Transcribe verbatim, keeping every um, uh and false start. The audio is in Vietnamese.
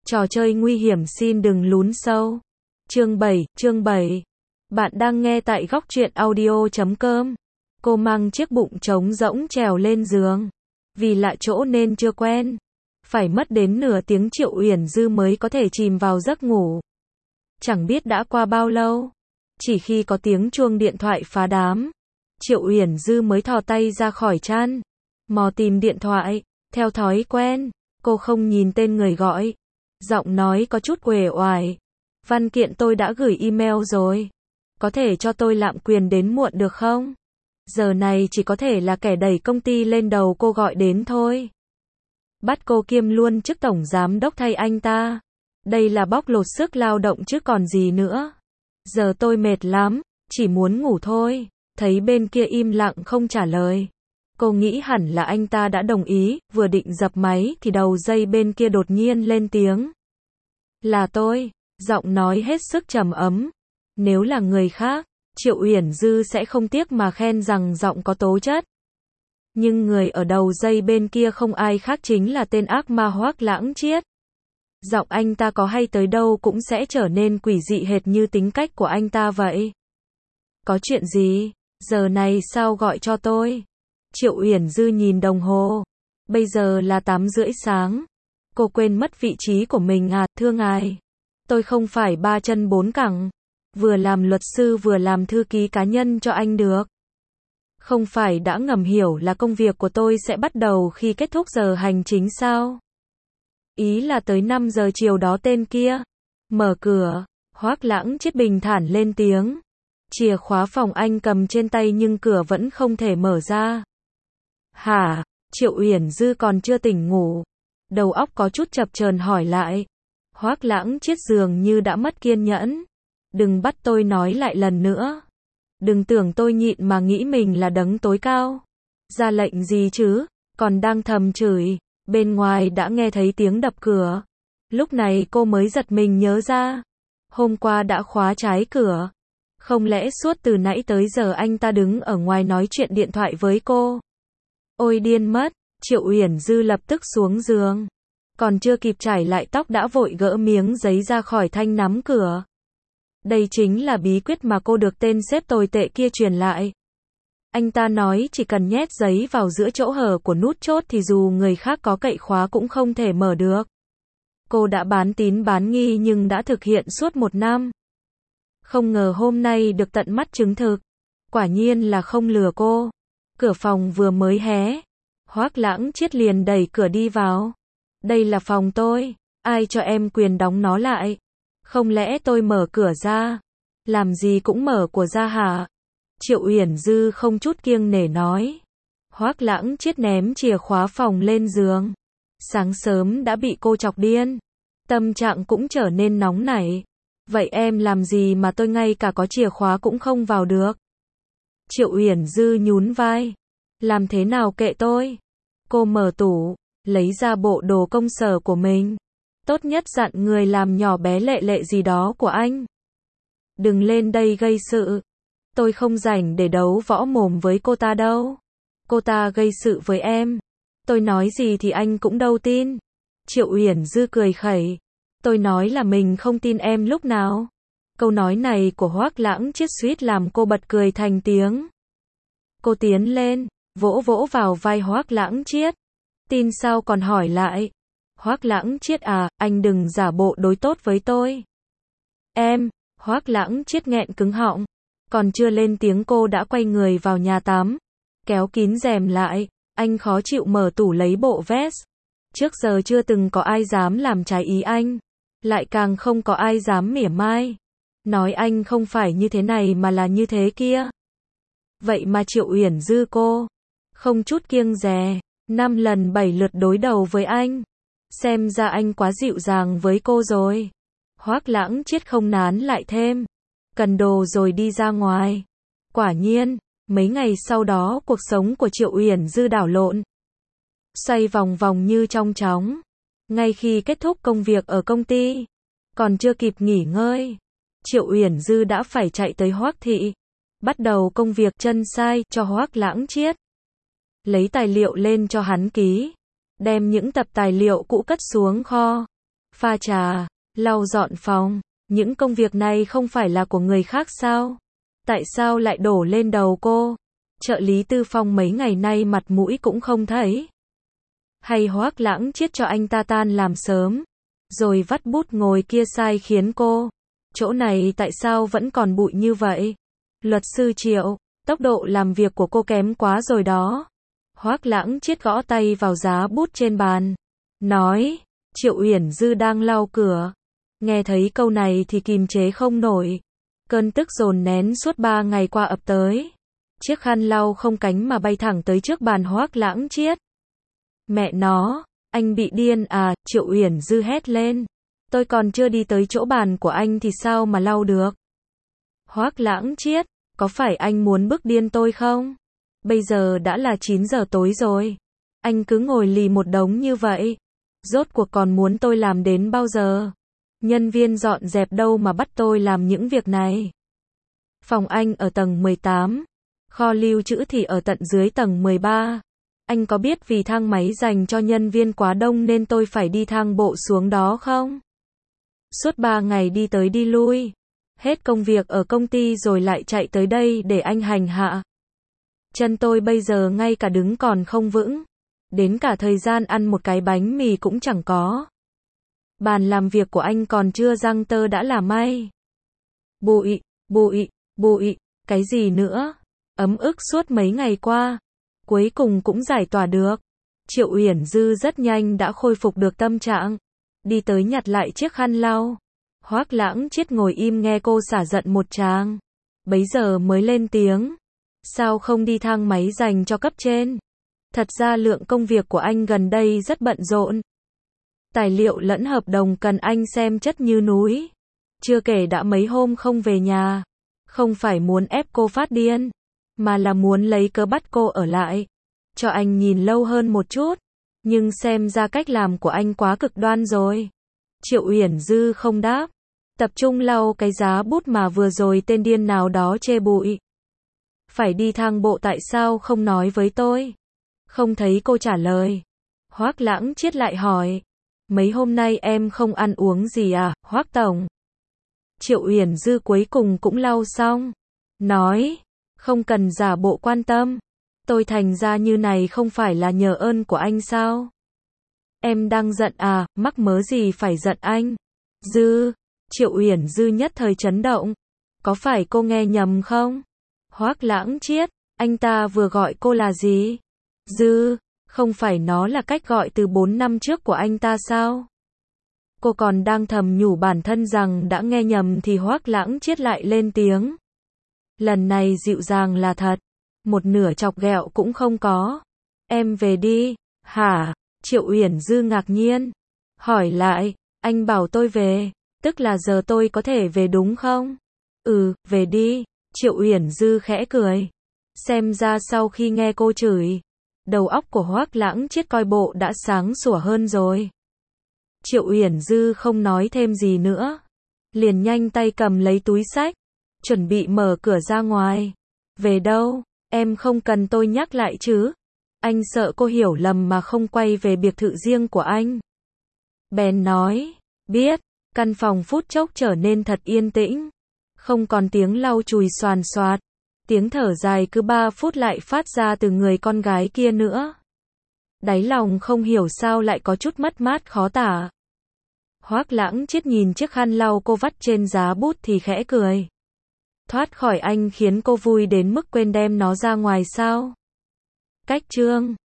Trò chơi nguy hiểm xin đừng lún sâu. Chương bảy, chương bảy. Bạn đang nghe tại góc truyện audio chấm com. Cô mang chiếc bụng trống rỗng trèo lên giường. Vì lạ chỗ nên chưa quen. Phải mất đến nửa tiếng Triệu Uyển Dư mới có thể chìm vào giấc ngủ. Chẳng biết đã qua bao lâu. Chỉ khi có tiếng chuông điện thoại phá đám, Triệu Uyển Dư mới thò tay ra khỏi chăn, mò tìm điện thoại. Theo thói quen, cô không nhìn tên người gọi. Giọng nói có chút uể oải. Văn kiện tôi đã gửi email rồi. Có thể cho tôi lạm quyền đến muộn được không? Giờ này chỉ có thể là kẻ đẩy công ty lên đầu cô gọi đến thôi. Bắt cô kiêm luôn chức tổng giám đốc thay anh ta. Đây là bóc lột sức lao động chứ còn gì nữa. Giờ tôi mệt lắm, chỉ muốn ngủ thôi. Thấy bên kia im lặng không trả lời. Cô nghĩ hẳn là anh ta đã đồng ý, vừa định dập máy thì đầu dây bên kia đột nhiên lên tiếng. Là tôi, giọng nói hết sức trầm ấm. Nếu là người khác, Triệu Uyển Dư sẽ không tiếc mà khen rằng giọng có tố chất. Nhưng người ở đầu dây bên kia không ai khác chính là tên ác ma Hoắc Lãng Chiết. Giọng anh ta có hay tới đâu cũng sẽ trở nên quỷ dị hệt như tính cách của anh ta vậy. Có chuyện gì? Giờ này sao gọi cho tôi? Triệu Uyển Dư nhìn đồng hồ. Bây giờ là tám rưỡi sáng. Cô quên mất vị trí của mình à? Thưa ngài, tôi không phải ba chân bốn cẳng. Vừa làm luật sư vừa làm thư ký cá nhân cho anh được. Không phải đã ngầm hiểu là công việc của tôi sẽ bắt đầu khi kết thúc giờ hành chính sao? Ý là tới năm giờ chiều đó tên kia. Mở cửa, Hoắc Lãng Chiết bình thản lên tiếng. Chìa khóa phòng anh cầm trên tay nhưng cửa vẫn không thể mở ra. Hả? Triệu Uyển Dư còn chưa tỉnh ngủ. Đầu óc có chút chập chờn hỏi lại. Hoắc Lãng Chiết dường như đã mất kiên nhẫn. Đừng bắt tôi nói lại lần nữa. Đừng tưởng tôi nhịn mà nghĩ mình là đấng tối cao. Ra lệnh gì chứ? Còn đang thầm chửi. Bên ngoài đã nghe thấy tiếng đập cửa. Lúc này cô mới giật mình nhớ ra. Hôm qua đã khóa trái cửa. Không lẽ suốt từ nãy tới giờ anh ta đứng ở ngoài nói chuyện điện thoại với cô? Ôi điên mất, Triệu Uyển Dư lập tức xuống giường. Còn chưa kịp trải lại tóc đã vội gỡ miếng giấy ra khỏi thanh nắm cửa. Đây chính là bí quyết mà cô được tên sếp tồi tệ kia truyền lại. Anh ta nói chỉ cần nhét giấy vào giữa chỗ hở của nút chốt thì dù người khác có cậy khóa cũng không thể mở được. Cô đã bán tín bán nghi nhưng đã thực hiện suốt một năm. Không ngờ hôm nay được tận mắt chứng thực. Quả nhiên là không lừa cô. Cửa phòng vừa mới hé. Hoắc Lãng Chiết liền đẩy cửa đi vào. Đây là phòng tôi. Ai cho em quyền đóng nó lại? Không lẽ tôi mở cửa ra? Làm gì cũng mở của ra hả? Triệu Uyển Dư không chút kiêng nể nói. Hoắc Lãng Chiết ném chìa khóa phòng lên giường. Sáng sớm đã bị cô chọc điên. Tâm trạng cũng trở nên nóng nảy. Vậy em làm gì mà tôi ngay cả có chìa khóa cũng không vào được? Triệu Uyển Dư nhún vai. Làm thế nào kệ tôi? Cô mở tủ, lấy ra bộ đồ công sở của mình. Tốt nhất dặn người làm nhỏ bé lệ lệ gì đó của anh. Đừng lên đây gây sự. Tôi không rảnh để đấu võ mồm với cô ta đâu. Cô ta gây sự với em. Tôi nói gì thì anh cũng đâu tin. Triệu Uyển Dư cười khẩy. Tôi nói là mình không tin em lúc nào. Câu nói này của Hoắc Lãng Chiết suýt làm cô bật cười thành tiếng. Cô tiến lên, vỗ vỗ vào vai Hoắc Lãng Chiết. Tin sao còn hỏi lại. Hoắc Lãng Chiết à, anh đừng giả bộ đối tốt với tôi. Em, Hoắc Lãng Chiết nghẹn cứng họng. Còn chưa lên tiếng cô đã quay người vào nhà tắm. Kéo kín rèm lại, anh khó chịu mở tủ lấy bộ vest. Trước giờ chưa từng có ai dám làm trái ý anh. Lại càng không có ai dám mỉa mai. Nói anh không phải như thế này mà là như thế kia. Vậy mà Triệu Uyển Dư cô không chút kiêng dè, năm lần bảy lượt đối đầu với anh. Xem ra anh quá dịu dàng với cô rồi. Hoắc Lãng Chiết không nán lại thêm. Cần đồ rồi đi ra ngoài. Quả nhiên, mấy ngày sau đó cuộc sống của Triệu Uyển Dư đảo lộn. Xoay vòng vòng như trong chóng. Ngay khi kết thúc công việc ở công ty, còn chưa kịp nghỉ ngơi, Triệu Uyển Dư đã phải chạy tới Hoắc thị. Bắt đầu công việc chân sai cho Hoắc Lãng Chiết. Lấy tài liệu lên cho hắn ký. Đem những tập tài liệu cũ cất xuống kho. pha trà, lau dọn phòng, những công việc này không phải là của người khác sao? Tại sao lại đổ lên đầu cô? Trợ lý Tư Phong mấy ngày nay mặt mũi cũng không thấy. Hay Hoắc Lãng Chiết cho anh ta tan làm sớm, rồi vắt bút ngồi kia sai khiến cô. Chỗ này tại sao vẫn còn bụi như vậy? Luật sư Triệu, tốc độ làm việc của cô kém quá rồi đó. Hoắc Lãng Chiết gõ tay vào giá bút trên bàn, nói. Triệu Uyển Dư đang lau cửa, nghe thấy câu này thì kìm chế không nổi. Cơn tức dồn nén suốt ba ngày qua ập tới. Chiếc khăn lau không cánh mà bay thẳng tới trước bàn Hoắc Lãng Chiết. Mẹ nó, anh bị điên à? Triệu Uyển Dư hét lên. Tôi còn chưa đi tới chỗ bàn của anh thì sao mà lau được? Hoắc Lãng Chiết, có phải anh muốn bức điên tôi không? Bây giờ đã là chín giờ tối rồi. Anh cứ ngồi lì một đống như vậy. Rốt cuộc còn muốn tôi làm đến bao giờ? Nhân viên dọn dẹp đâu mà bắt tôi làm những việc này? Phòng anh ở tầng mười tám, kho lưu trữ thì ở tận dưới tầng mười ba. Anh có biết vì thang máy dành cho nhân viên quá đông nên tôi phải đi thang bộ xuống đó không? Suốt ba ngày đi tới đi lui. Hết công việc ở công ty rồi lại chạy tới đây để anh hành hạ. Chân tôi bây giờ ngay cả đứng còn không vững. Đến cả thời gian ăn một cái bánh mì cũng chẳng có. Bàn làm việc của anh còn chưa răng tơ đã là may. Bụi, bụi, bụi, cái gì nữa? Ấm ức suốt mấy ngày qua. Cuối cùng cũng giải tỏa được. Triệu Uyển Dư rất nhanh đã khôi phục được tâm trạng. Đi tới nhặt lại chiếc khăn lau. Hoắc Lãng Chiết ngồi im nghe cô xả giận một tràng. Bấy giờ mới lên tiếng. Sao không đi thang máy dành cho cấp trên? Thật ra lượng công việc của anh gần đây rất bận rộn. Tài liệu lẫn hợp đồng cần anh xem chất như núi. Chưa kể đã mấy hôm không về nhà. Không phải muốn ép cô phát điên, mà là muốn lấy cớ bắt cô ở lại. Cho anh nhìn lâu hơn một chút. Nhưng xem ra cách làm của anh quá cực đoan rồi. Triệu Uyển Dư không đáp. Tập trung lau cái giá bút mà vừa rồi tên điên nào đó chê bụi. Phải đi thang bộ tại sao không nói với tôi? Không thấy cô trả lời. Hoắc Lãng Chiết lại hỏi. Mấy hôm nay em không ăn uống gì à, Hoắc tổng? Triệu Uyển Dư cuối cùng cũng lau xong. Nói. Không cần giả bộ quan tâm. Tôi thành ra như này không phải là nhờ ơn của anh sao? Em đang giận à, mắc mớ gì phải giận anh? Dư. Triệu Uyển Dư nhất thời chấn động. Có phải cô nghe nhầm không? Hoắc Lãng Chiết, anh ta vừa gọi cô là gì? Dư, không phải nó là cách gọi từ bốn năm trước của anh ta sao? Cô còn đang thầm nhủ bản thân rằng đã nghe nhầm thì Hoắc Lãng Chiết lại lên tiếng. Lần này dịu dàng là thật, một nửa chọc ghẹo cũng không có. Em về đi. Hả? Triệu Uyển Dư ngạc nhiên. Hỏi lại, anh bảo tôi về, tức là giờ tôi có thể về đúng không? Ừ, về đi. Triệu Uyển Dư khẽ cười. Xem ra sau khi nghe cô chửi, đầu óc của Hoắc Lãng Chiết coi bộ đã sáng sủa hơn rồi. Triệu Uyển Dư không nói thêm gì nữa, liền nhanh tay cầm lấy túi xách, chuẩn bị mở cửa ra ngoài. Về đâu? Em không cần tôi nhắc lại chứ? Anh sợ cô hiểu lầm mà không quay về biệt thự riêng của anh. Bèn nói, biết. Căn phòng phút chốc trở nên thật yên tĩnh. Không còn tiếng lau chùi xoàn xoạt. Tiếng thở dài cứ ba phút lại phát ra từ người con gái kia nữa. Đáy lòng không hiểu sao lại có chút mất mát khó tả. Hoắc Lãng Chiết nhìn chiếc khăn lau cô vắt trên giá bút thì khẽ cười. Thoát khỏi anh khiến cô vui đến mức quên đem nó ra ngoài sao? Cách chương